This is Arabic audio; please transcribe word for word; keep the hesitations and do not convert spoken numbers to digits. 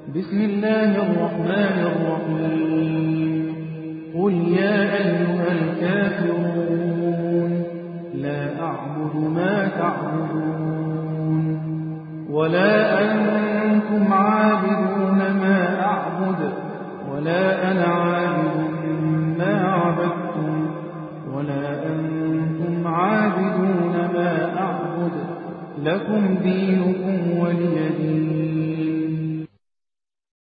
بسم الله الرحمن الرحيم قل يا أيها الكافرون لا أعبد ما تعبدون ولا أنتم عابدون ما أعبد ولا أنا عابد ما عبدتم ولا أنتم عابدون ما أعبد لكم دينكم